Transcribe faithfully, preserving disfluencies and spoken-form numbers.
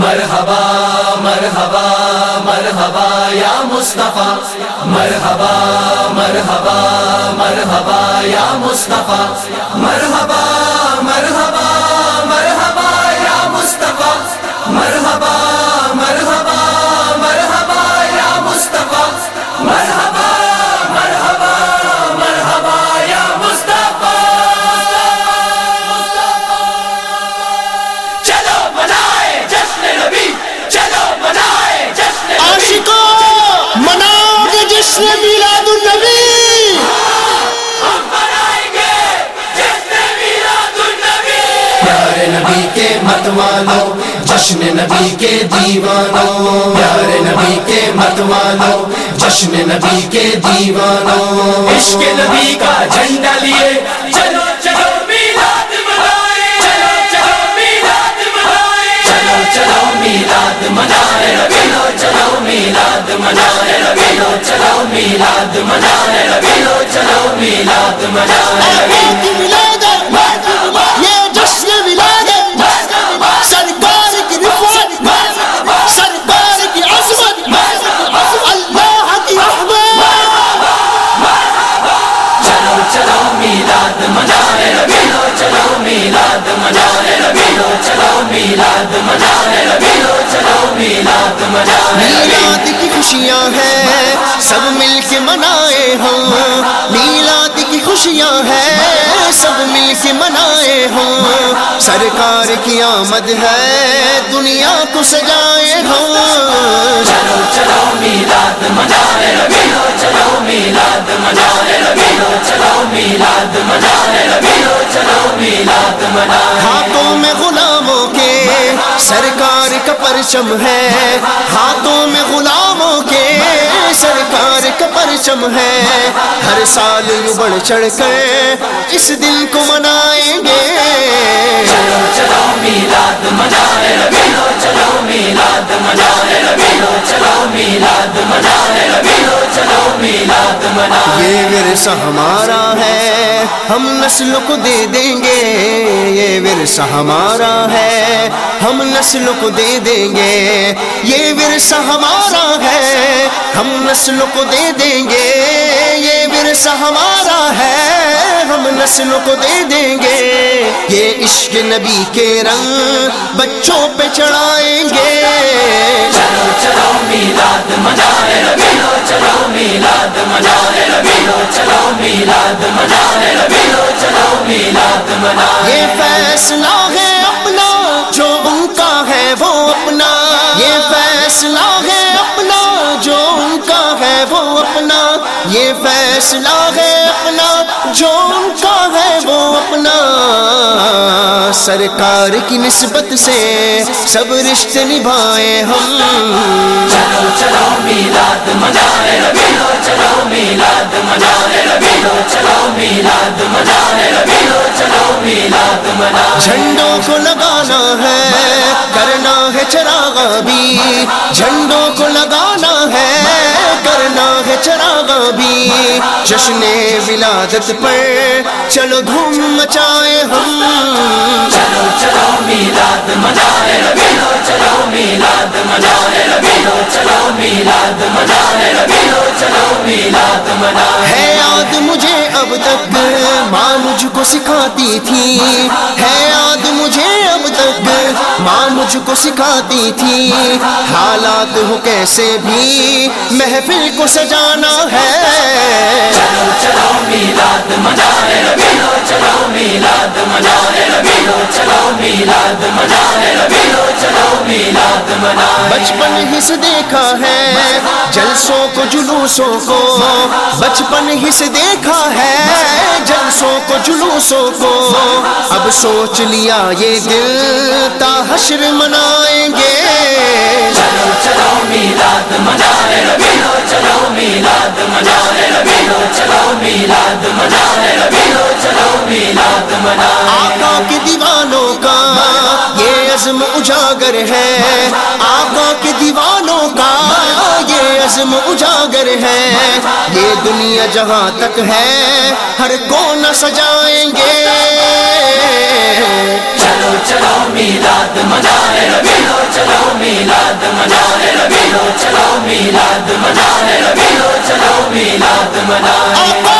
مرحبا مرحبا مرحبا یا مصطفیٰ، مرحبا مرحبا مرحبا یا مصطفیٰ، مرحبا مرحبا مرحبا یا مصطفیٰ، مرحبا مرحبا مرحبا یا مصطفیٰ، مرحبا مرحبا مرحبا یا مصطفیٰ۔ چلو منائے جشن نبی، چلو منائے جشن نبی، عاشقوں مناؤ گے جشن میلاد النبی۔ ہم منائیں گے جشن میلاد النبی۔ پیارے نبی کے مت والو، جشن نبی کے دیوانوں، پیارے نبی کے مت والو، جشن نبی کے دیوانوں، عشق نبی کا جھنڈا لیے چلو چلو میلاد منائیں، چلو چلو میلاد منائیں، چلو چلو میلاد منائیں، چلو چلو میلاد منائیں، چلو چلو میلاد منائیں، چلو چلو میلاد منائیں۔ کی میلاد یہ جشن میلاد سرکار کی رفعت، سرکار کی عظمت، اللہ کی رحمت۔ چلو چلو میلاد منائیں، چلو چلو میلاد منائیں، چلو چلو میلاد منائیں، چلو چلو میلاد منائیں۔ میلاد کی خوشیاں ہیں سب مل کے منائے ہم، میلاد کی خوشیاں ہیں سب مل کے منائے ہم، سرکار کی آمد ہے دنیا کو سجائے ہم۔ چلو چلو میلاد منائیں، چلو چلو میلاد منائیں، چلو چلو میلاد منائیں، چلو چلو میلاد منائیں۔ ہاتھوں میں غلاموں کے سرکار کا پرچم ہے، ہاتھوں میں غلاموں کے سرکار کا پرچم ہے، ہر سال یوں بڑھ چڑھ کر اس دن کو منائیں گے۔ چلو چلو میلاد منائیں، چلو چلو میلاد منائیں، چلو چلو میلاد منائیں، چلو چلو میلاد منائیں۔ یہ ورثہ ہمارا ہے ہم نسل کو دے دیں گے، یہ ورثہ ہمارا ہے ہم نسل کو دے دیں گے، یہ ورثہ ہمارا ہے ہم نسل کو دے دیں گے، یہ ورثہ ہمارا ہے ہم نسل کو دے دیں گے، یہ عشق نبی کے رنگ بچوں پہ چڑھائیں گے۔ چلو چلو میلاد منائیں، چلو چلو میلاد منائیں، چلو چلو میلاد منائیں، چلو چلو میلاد منائیں۔ یہ فیصلہ ہے اپنا جو ان کا ہے وہ اپنا، یہ فیصلہ ہے اپنا جو ان کا ہے وہ اپنا، یہ فیصلہ ہے اپنا جو ان کا ہے وہ اپنا، سرکار کی نسبت سے سب رشتے نبھائیں ہم۔ چلو چلو میلاد منائیں، چلو چلو میلاد منائیں، چلو چلو میلاد منائیں، چلو چلو میلاد منائیں۔ جھنڈوں کو لگانا ہے کرنا ہے چراغ بھی، جھنڈوں کو لگانا ہے کرنا ہے چراغ بھی، جشن ولادت پر چلو دھوم مچائیں ہم۔ چلو چلو میلاد منائیں، چلو چلو میلاد منائیں، چلو چلو میلاد منائیں، چلو چلو میلاد منائیں۔ ہے یاد مجھے اب تک ماں مجھ کو سکھاتی تھی، ہے یاد مجھے اب تک ماں مجھ کو سکھاتی تھی، حالات ہو کیسے بھی محفل کو سجانا ہے۔ چلو چلو میلاد منائیں، چلو چلو میلاد منائیں، چلو چلو میلاد منائیں، چلو چلو میلاد منائیں۔ بچپن ہی سے دیکھا ہے جلسوں کو جلوسوں کو، بچپن ہی سے دیکھا ہے جلسوں کو جلوسوں کو، اب سوچ لیا یہ دل تا حشر منائیں گے۔ چلو چلو میلاد منائیں، چلو چلو میلاد منائیں، چلو چلو میلاد منائیں، چلو چلو میلاد منائیں۔ آقا کے دیوانوں کا یہ عزم اجاگر ہے، آقا کے دیوانوں کا یہ عزم اجاگر ہے، یہ دنیا جہاں تک ہے ہر کونا سجائیں گے۔ چلو چلو میلاد منائیں، چلو چلو منانے نبی، چلو میلاد منانے نبی، چلو میلاد منانے